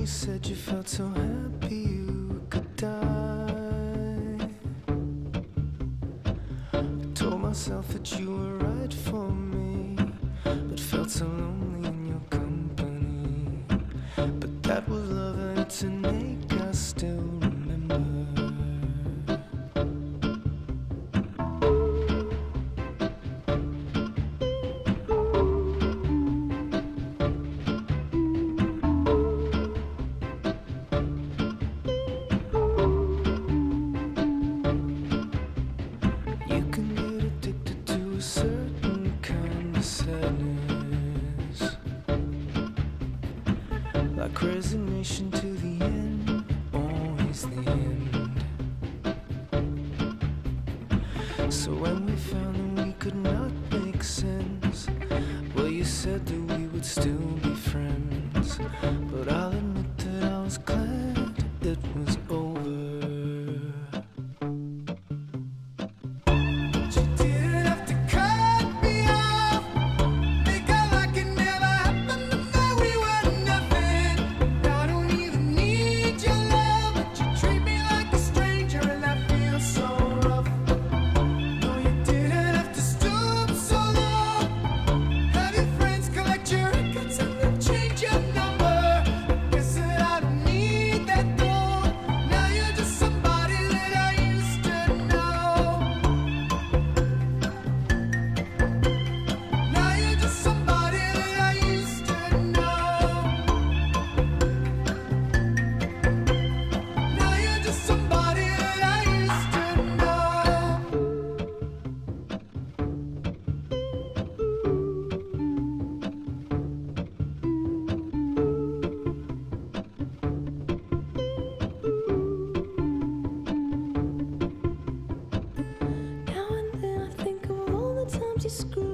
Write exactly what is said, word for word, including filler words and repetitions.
said you felt so happy you could die. I told myself that you were right for me, but felt so lonely in your company. But that was love, and it's an ache I still remember. You can get addicted to a certain kind of sadness, like resignation to the end, always the end. So when we found that we could not make sense, well, you said that we would still be friends. But I'll admit that I was glad it was over. You screw